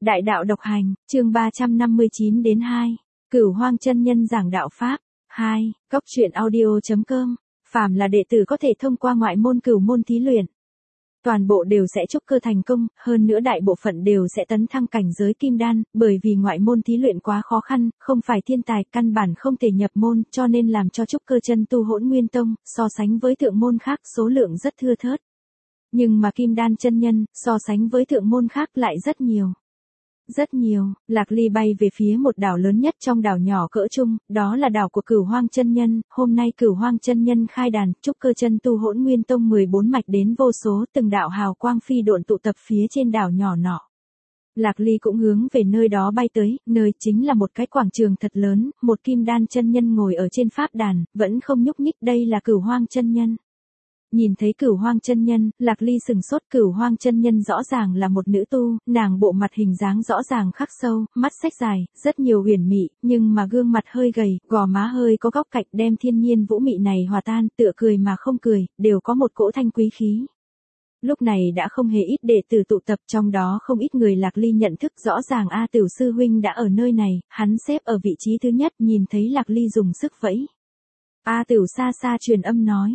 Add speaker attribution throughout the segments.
Speaker 1: Đại đạo độc hành, chương 359 đến 2. Cửu Hoang chân nhân giảng đạo pháp. 2. Cốc truyện audio.com. Phàm là đệ tử có thể thông qua ngoại môn cửu môn thí luyện, toàn bộ đều sẽ trúc cơ thành công, hơn nữa đại bộ phận đều sẽ tấn thăng cảnh giới kim đan, bởi vì ngoại môn thí luyện quá khó khăn, không phải thiên tài, căn bản không thể nhập môn, cho nên làm cho trúc cơ chân tu Hỗn Nguyên Tông, so sánh với thượng môn khác số lượng rất thưa thớt. Nhưng mà kim đan chân nhân, so sánh với thượng môn khác lại rất nhiều. Rất nhiều. Lạc Ly bay về phía một đảo lớn nhất trong đảo nhỏ cỡ trung, đó là đảo của Cửu Hoang chân nhân. Hôm nay Cửu Hoang chân nhân khai đàn, trúc cơ chân tu Hỗn Nguyên Tông 14 mạch đến vô số, từng đạo hào quang phi độn tụ tập phía trên đảo nhỏ nọ. Lạc Ly cũng hướng về nơi đó bay tới, nơi chính là một cái quảng trường thật lớn, một kim đan chân nhân ngồi ở trên pháp đàn, vẫn không nhúc nhích, đây là Cửu Hoang chân nhân. Nhìn thấy Cửu Hoang chân nhân, Lạc Ly sừng sốt. Cửu Hoang chân nhân rõ ràng là một nữ tu, nàng bộ mặt hình dáng rõ ràng khắc sâu, mắt xếch dài, rất nhiều huyền mị, nhưng mà gương mặt hơi gầy, gò má hơi có góc cạnh, đem thiên nhiên vũ mị này hòa tan, tựa cười mà không cười, đều có một cỗ thanh quý khí. Lúc này đã không hề ít đệ tử tụ tập, trong đó không ít người Lạc Ly nhận thức rõ ràng. A Tửu sư huynh đã ở nơi này, hắn xếp ở vị trí thứ nhất, nhìn thấy Lạc Ly dùng sức vẫy. A Tửu xa xa truyền âm nói.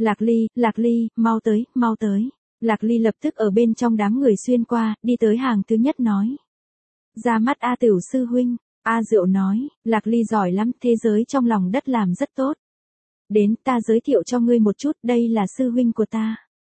Speaker 1: Lạc Ly, mau tới, mau tới. Lạc Ly lập tức ở bên trong đám người xuyên qua, đi tới hàng thứ nhất nói. Ra mắt A Tửu sư huynh. A Diệu nói, Lạc Ly giỏi lắm, thế giới trong lòng đất làm rất tốt. Đến, ta giới thiệu cho ngươi một chút, đây là sư huynh của ta.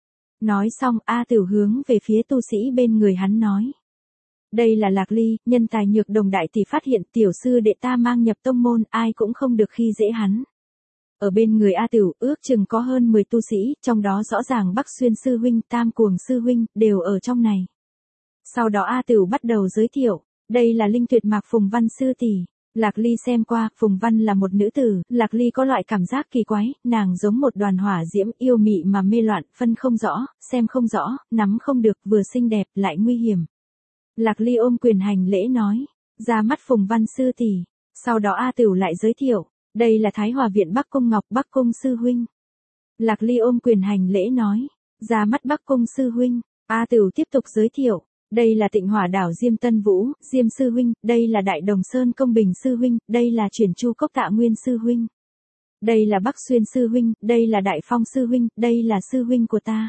Speaker 1: Nói xong, A Tửu hướng về phía tu sĩ bên người hắn nói. Đây là Lạc Ly, nhân tài nhược đồng đại tỷ phát hiện tiểu sư đệ ta mang nhập tông môn, ai cũng không được khi dễ hắn. Ở bên người A Tửu, ước chừng có hơn 10 tu sĩ, trong đó rõ ràng Bắc Xuyên sư huynh, Tam Cuồng sư huynh, đều ở trong này. Sau đó A Tửu bắt đầu giới thiệu, đây là Linh Tuyệt Mạc Phùng Văn sư tỷ. Lạc Ly xem qua, Phùng Văn là một nữ tử, Lạc Ly có loại cảm giác kỳ quái, nàng giống một đoàn hỏa diễm, yêu mị mà mê loạn, phân không rõ, xem không rõ, nắm không được, vừa xinh đẹp, lại nguy hiểm. Lạc Ly ôm quyền hành lễ nói, ra mắt Phùng Văn sư tỷ. Sau đó A Tửu lại giới thiệu, đây là Thái Hòa viện Bắc Cung Ngọc, Bắc Cung sư huynh. Lạc Ly ôm quyền hành lễ nói, ra mắt Bắc Cung sư huynh. A Tửu tiếp tục giới thiệu, đây là Tịnh Hỏa đảo Diêm Tân Vũ, Diêm sư huynh, đây là Đại Đồng Sơn Công Bình sư huynh, đây là Chuyển Chu Cốc Tạ Nguyên sư huynh. Đây là Bắc Xuyên sư huynh, đây là Đại Phong sư huynh, đây là sư huynh của ta.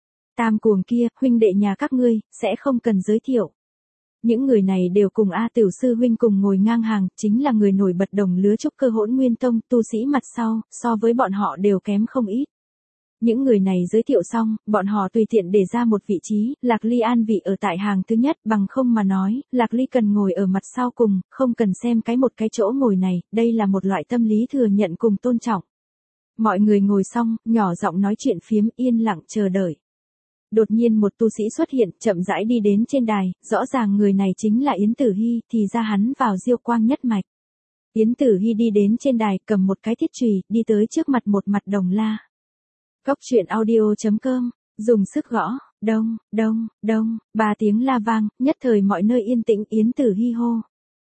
Speaker 1: Tam Cuồng kia, huynh đệ nhà các ngươi, sẽ không cần giới thiệu. Những người này đều cùng A Tửu sư huynh cùng ngồi ngang hàng, chính là người nổi bật đồng lứa trúc cơ Hỗn Nguyên Tông, tu sĩ mặt sau, so với bọn họ đều kém không ít. Những người này giới thiệu xong, bọn họ tùy tiện để ra một vị trí, Lạc Ly an vị ở tại hàng thứ nhất, bằng không mà nói, Lạc Ly cần ngồi ở mặt sau cùng, không cần xem một cái chỗ ngồi này, đây là một loại tâm lý thừa nhận cùng tôn trọng. Mọi người ngồi xong, nhỏ giọng nói chuyện phiếm, yên lặng chờ đợi. Đột nhiên một tu sĩ xuất hiện, chậm rãi đi đến trên đài, rõ ràng người này chính là Yến Tử Hi, thì ra hắn vào Diêu Quang nhất mạch. Yến Tử Hi đi đến trên đài, cầm một cái thiết chùy, đi tới trước mặt một mặt đồng la. Cốc truyện audio.com, dùng sức gõ, đông, đông, đông, 3 tiếng la vang, nhất thời mọi nơi yên tĩnh. Yến Tử Hi hô.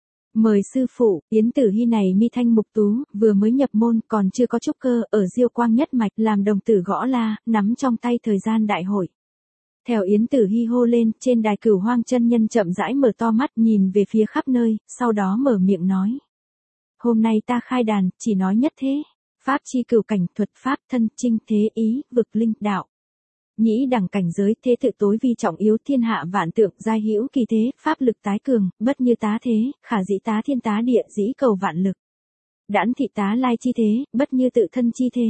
Speaker 1: Mời sư phụ. Yến Tử Hi này mi thanh mục tú, vừa mới nhập môn, còn chưa có trúc cơ, ở Diêu Quang nhất mạch làm đồng tử gõ la, nắm trong tay thời gian đại hội. Theo Yến Tử Hi hô lên, trên đài Cửu Hoang chân nhân chậm rãi mở to mắt nhìn về phía khắp nơi, sau đó mở miệng nói. Hôm nay ta khai đàn, chỉ nói nhất thế. Pháp chi cửu cảnh, thuật pháp, thân, trinh, thế, ý, vực, linh, đạo. Nhĩ đẳng cảnh giới, thế tự tối vi trọng yếu, thiên hạ vạn tượng, giai hữu kỳ thế, pháp lực tái cường, bất như tá thế, khả dĩ tá thiên tá địa, dĩ cầu vạn lực. Đãn thị tá lai chi thế, bất như tự thân chi thế.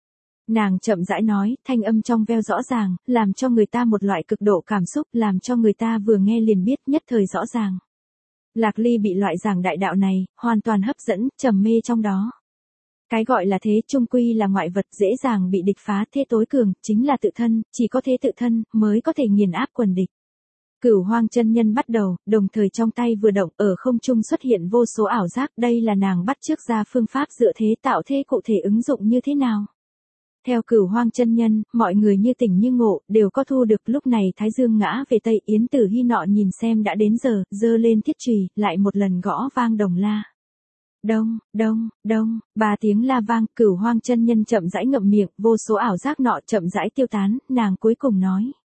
Speaker 1: Nàng chậm rãi nói, thanh âm trong veo rõ ràng, làm cho người ta một loại cực độ cảm xúc, làm cho người ta vừa nghe liền biết, nhất thời rõ ràng. Lạc Ly bị loại giảng đại đạo này, hoàn toàn hấp dẫn, trầm mê trong đó. Cái gọi là thế chung quy là ngoại vật, dễ dàng bị địch phá, thế tối cường, chính là tự thân, chỉ có thế tự thân, mới có thể nghiền áp quần địch. Cửu Hoang chân nhân bắt đầu, đồng thời trong tay vừa động, ở không trung xuất hiện vô số ảo giác, đây là nàng bắt chước ra phương pháp dựa thế tạo thế cụ thể ứng dụng như thế nào. Theo Cửu Hoang chân nhân, mọi người như tỉnh như ngộ, đều có thu được. Lúc này Thái Dương ngã về Tây, Yến Tử Hi nọ nhìn xem đã đến giờ, giơ lên thiết chùy, lại một lần gõ vang đồng la. Đông, đông, đông, 3 tiếng la vang, Cửu Hoang chân nhân chậm rãi ngậm miệng, vô số ảo giác nọ chậm rãi tiêu tán, nàng cuối cùng nói.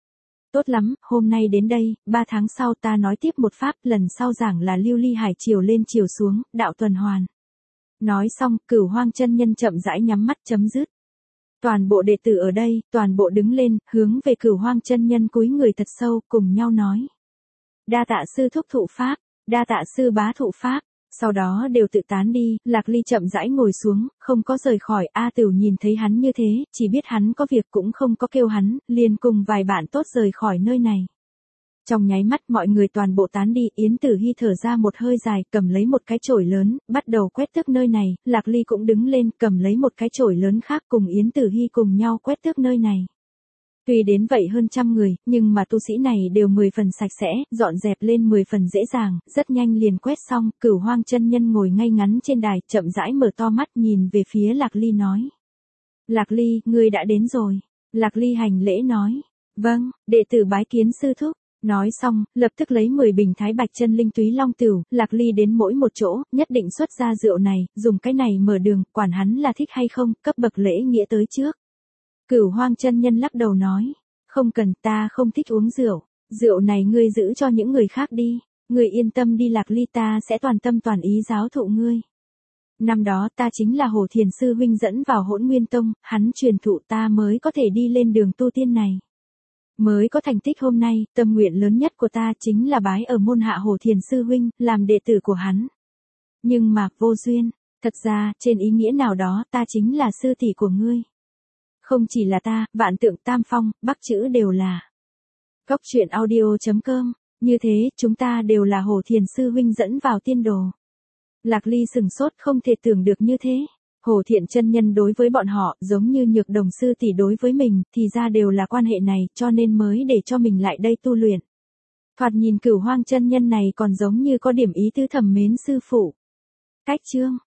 Speaker 1: Tốt lắm, hôm nay đến đây, 3 tháng sau ta nói tiếp một pháp, lần sau giảng là lưu ly hải chiều lên chiều xuống, đạo tuần hoàn. Nói xong, Cửu Hoang chân nhân chậm rãi nhắm mắt chấm dứt. Toàn bộ đệ tử ở đây, toàn bộ đứng lên, hướng về Cửu Hoang chân nhân cúi người thật sâu, cùng nhau nói. Đa tạ sư thúc thụ pháp, đa tạ sư bá thụ pháp. Sau đó đều tự tán đi, Lạc Ly chậm rãi ngồi xuống, không có rời khỏi. A Tửu nhìn thấy hắn như thế, chỉ biết hắn có việc cũng không có kêu hắn, liền cùng vài bạn tốt rời khỏi nơi này. Trong nháy mắt mọi người toàn bộ tán đi, Yến Tử Hi thở ra một hơi dài, cầm lấy một cái chổi lớn, bắt đầu quét tước nơi này. Lạc Ly cũng đứng lên, cầm lấy một cái chổi lớn khác cùng Yến Tử Hi cùng nhau quét tước nơi này. Tuy đến vậy hơn trăm người, nhưng mà tu sĩ này đều 10 phần sạch sẽ, dọn dẹp lên 10 phần dễ dàng, rất nhanh liền quét xong. Cửu Hoang chân nhân ngồi ngay ngắn trên đài, chậm rãi mở to mắt nhìn về phía Lạc Ly nói. Lạc Ly, ngươi đã đến rồi. Lạc Ly hành lễ nói. Vâng, đệ tử bái kiến sư thúc. Nói xong, lập tức lấy 10 bình thái bạch chân linh túy long tửu, Lạc Ly đến mỗi một chỗ, nhất định xuất ra rượu này, dùng cái này mở đường, quản hắn là thích hay không, cấp bậc lễ nghĩa tới trước. Cửu Hoang chân nhân lắc đầu nói, không cần, ta không thích uống rượu, rượu này ngươi giữ cho những người khác đi, ngươi yên tâm đi Lạc Ly, ta sẽ toàn tâm toàn ý giáo thụ ngươi. Năm đó ta chính là Hồ Thiền sư huynh dẫn vào Hỗn Nguyên Tông, hắn truyền thụ ta mới có thể đi lên đường tu tiên này. Mới có thành tích hôm nay, tâm nguyện lớn nhất của ta chính là bái ở môn hạ Hồ Thiền sư huynh, làm đệ tử của hắn. Nhưng mà, vô duyên, thật ra, trên ý nghĩa nào đó, ta chính là sư tỷ của ngươi. Không chỉ là ta, Vạn Tượng Tam Phong, Bắc chữ đều là. Cốc truyện audio.com, như thế, chúng ta đều là Hồ Thiền sư huynh dẫn vào tiên đồ. Lạc Ly sừng sốt không thể tưởng được như thế. Hồ Thiện chân nhân đối với bọn họ, giống như Nhược Đồng sư tỷ đối với mình, thì ra đều là quan hệ này, cho nên mới để cho mình lại đây tu luyện. Thoạt nhìn Cửu Hoang chân nhân này còn giống như có điểm ý tứ thầm mến sư phụ. Cách chương